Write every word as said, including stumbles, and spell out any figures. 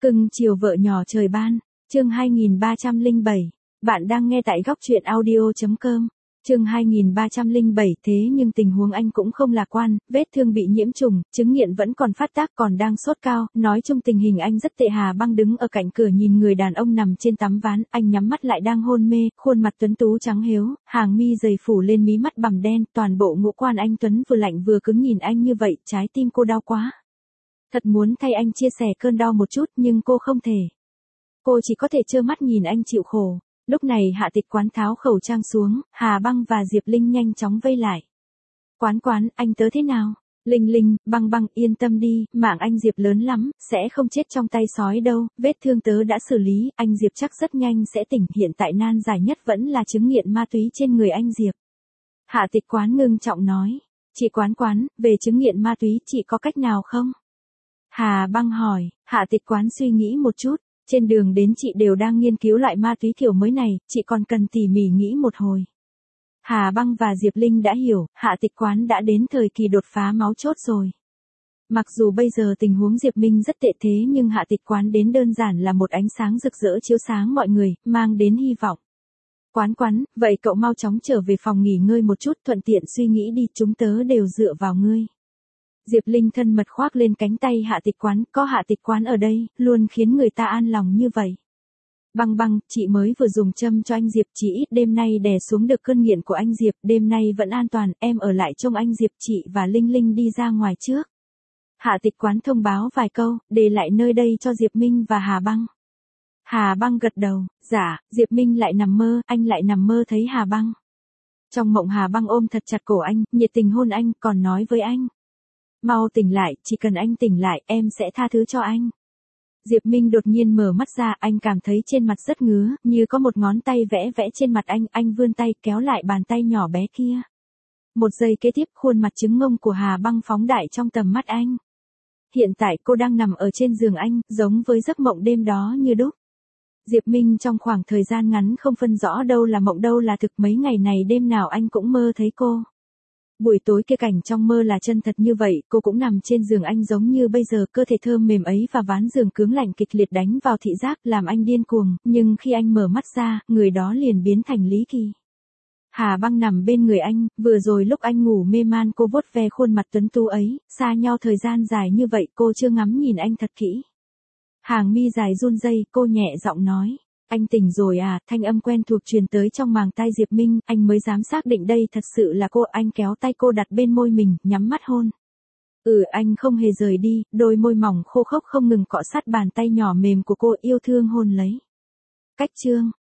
Cưng chiều vợ nhỏ trời ban, chương hai nghìn ba trăm lẻ bảy. Bạn đang nghe tại góc truyện audio.com. Chương hai nghìn ba trăm lẻ bảy. Thế nhưng tình huống anh cũng không lạc quan, vết thương bị nhiễm trùng, chứng nghiện vẫn còn phát tác, còn đang sốt cao, nói chung tình hình anh rất tệ. Hà Băng đứng ở cạnh cửa nhìn người đàn ông nằm trên tấm ván, anh nhắm mắt lại đang hôn mê, khuôn mặt tuấn tú trắng hếu, hàng mi dày phủ lên mí mắt bằm đen, toàn bộ ngũ quan anh tuấn vừa lạnh vừa cứng, nhìn anh như vậy, trái tim cô đau quá. Thật muốn thay anh chia sẻ cơn đau một chút nhưng cô không thể. Cô chỉ có thể trơ mắt nhìn anh chịu khổ. Lúc này Hạ Tịch Quán tháo khẩu trang xuống, Hà Băng và Diệp Linh nhanh chóng vây lại. Quán quán, anh tớ thế nào? Linh Linh, Băng Băng, yên tâm đi, mạng anh Diệp lớn lắm, sẽ không chết trong tay sói đâu, vết thương tớ đã xử lý, anh Diệp chắc rất nhanh sẽ tỉnh. Hiện tại nan giải nhất vẫn là chứng nghiện ma túy trên người anh Diệp. Hạ Tịch Quán ngưng trọng nói. Chị Quán quán, về chứng nghiện ma túy chị có cách nào không? Hà Băng hỏi. Hạ Tịch Quán suy nghĩ một chút. Trên đường đến chị đều đang nghiên cứu loại ma túy kiểu mới này, chị còn cần tỉ mỉ nghĩ một hồi. Hà Băng và Diệp Linh đã hiểu, Hạ Tịch Quán đã đến thời kỳ đột phá máu chốt rồi. Mặc dù bây giờ tình huống Diệp Minh rất tệ thế nhưng Hạ Tịch Quán đến đơn giản là một ánh sáng rực rỡ chiếu sáng mọi người, mang đến hy vọng. Quán quán, vậy cậu mau chóng trở về phòng nghỉ ngơi một chút, thuận tiện suy nghĩ đi, chúng tớ đều dựa vào ngươi. Diệp Linh thân mật khoác lên cánh tay Hạ Tịch Quán, có Hạ Tịch Quán ở đây, luôn khiến người ta an lòng như vậy. Băng Băng, chị mới vừa dùng châm cho anh Diệp, chỉ ít đêm nay đè xuống được cơn nghiện của anh Diệp, đêm nay vẫn an toàn, em ở lại trông anh Diệp, chị và Linh Linh đi ra ngoài trước. Hạ Tịch Quán thông báo vài câu, để lại nơi đây cho Diệp Minh và Hà Băng. Hà Băng gật đầu, dạ, Diệp Minh lại nằm mơ, anh lại nằm mơ thấy Hà Băng. Trong mộng Hà Băng ôm thật chặt cổ anh, nhiệt tình hôn anh, còn nói với anh. Mau tỉnh lại, chỉ cần anh tỉnh lại, em sẽ tha thứ cho anh. Diệp Minh đột nhiên mở mắt ra, anh cảm thấy trên mặt rất ngứa, như có một ngón tay vẽ vẽ trên mặt anh, anh vươn tay kéo lại bàn tay nhỏ bé kia. Một giây kế tiếp, khuôn mặt trứng ngông của Hà Băng phóng đại trong tầm mắt anh. Hiện tại cô đang nằm ở trên giường anh, giống với giấc mộng đêm đó như đúc. Diệp Minh trong khoảng thời gian ngắn không phân rõ đâu là mộng đâu là thực, mấy ngày này đêm nào anh cũng mơ thấy cô. Buổi tối kia cảnh trong mơ là chân thật như vậy, cô cũng nằm trên giường anh giống như bây giờ, cơ thể thơm mềm ấy và ván giường cứng lạnh kịch liệt đánh vào thị giác làm anh điên cuồng, nhưng khi anh mở mắt ra, người đó liền biến thành Lý Kỳ. Hà Băng nằm bên người anh, vừa rồi lúc anh ngủ mê man cô vuốt ve khuôn mặt tuấn tú ấy, xa nhau thời gian dài như vậy cô chưa ngắm nhìn anh thật kỹ. Hàng mi dài run rẩy, cô nhẹ giọng nói. Anh tỉnh rồi à, thanh âm quen thuộc truyền tới trong màng tai Diệp Minh, anh mới dám xác định đây thật sự là cô, anh kéo tay cô đặt bên môi mình, nhắm mắt hôn. Ừ, anh không hề rời đi, đôi môi mỏng khô khốc không ngừng cọ sát bàn tay nhỏ mềm của cô, yêu thương hôn lấy. Cách chương.